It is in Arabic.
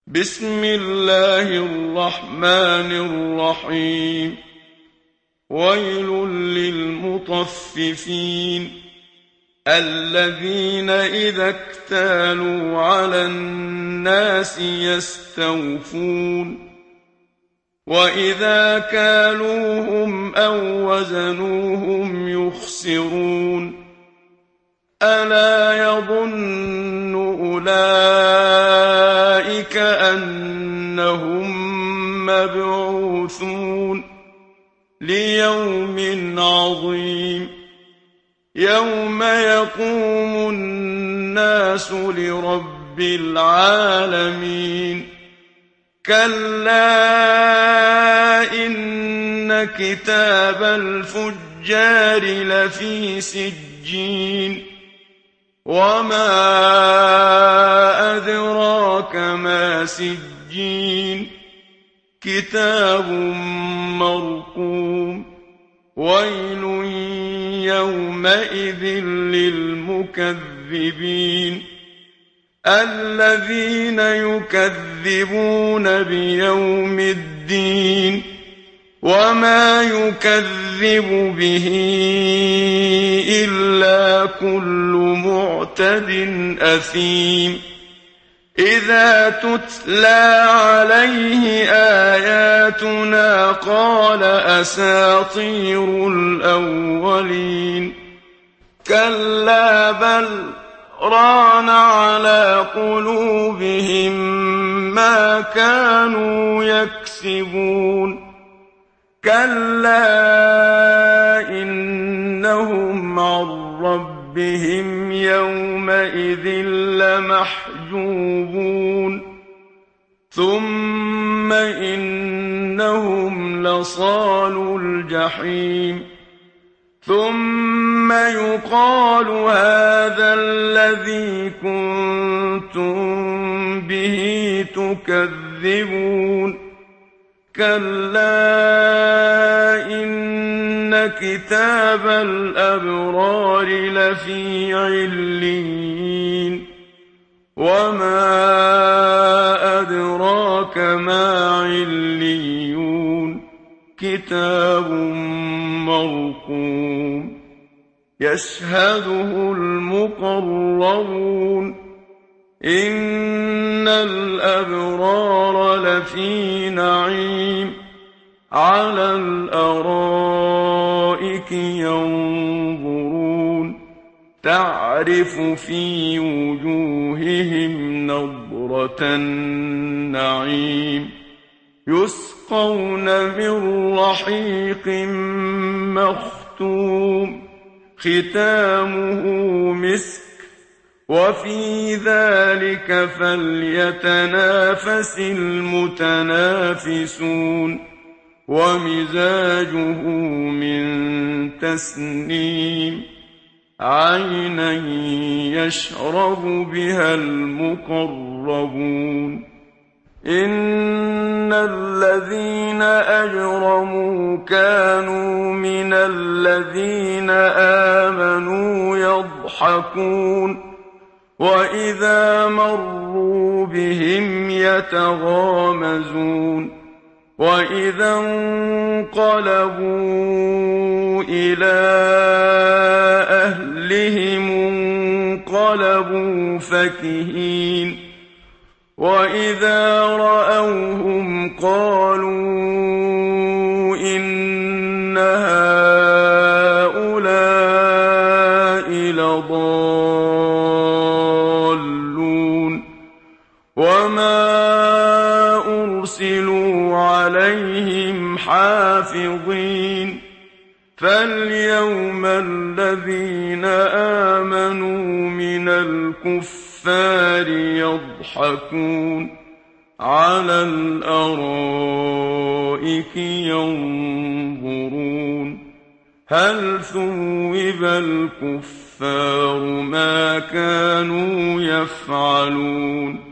بسم الله الرحمن الرحيم. ويل للمطففين الذين إذا اكتالوا على الناس يستوفون وإذا كالوهم أو وزنوهم يخسرون. ألا يظن أولئك أنهم مبعوثون ليوم عظيم يوم يقوم الناس لرب العالمين. كلا إن كتاب الفجار لفي سجين وما أدراك ما سجين كتاب مرقوم. ويل يومئذ للمكذبين الذين يكذبون بيوم الدين وما يكذب به إلا كل معتد أثيم. إذا تتلى عليه آياتنا قال أساطير الأولين. كلا بل ران على قلوبهم ما كانوا يكسبون. كلا إنهم عن ربهم يومئذ لمحجوبون. ثم إنهم لصالو الجحيم. ثم يقال هذا الذي كنتم به تكذبون. كلا إن كتاب الأبرار لفي عليين وما أدراك ما عليون كتاب مرقوم يشهده المقربون. إن الأبرار لفي نعيم على الأرائك ينظرون تعرف في وجوههم نضرة النعيم يسقون من رحيق مختوم ختامه مسك وفي ذلك فليتنافس المتنافسون. ومزاجه من تسنيم عينا يشرب بها المقربون. إن الذين أجرموا كانوا من الذين آمنوا يضحكون وإذا مروا بهم يتغامزون. وإذا انقلبوا إلى أهلهم انقلبوا فكهين. وإذا رأوهم قالوا إن هؤلاء لضالون وما أرسلوا عليهم حافظين. فاليوم الذين آمنوا من الكفار يضحكون على الأرائك ينظرون هل ثوب الكفار ما كانوا يفعلون.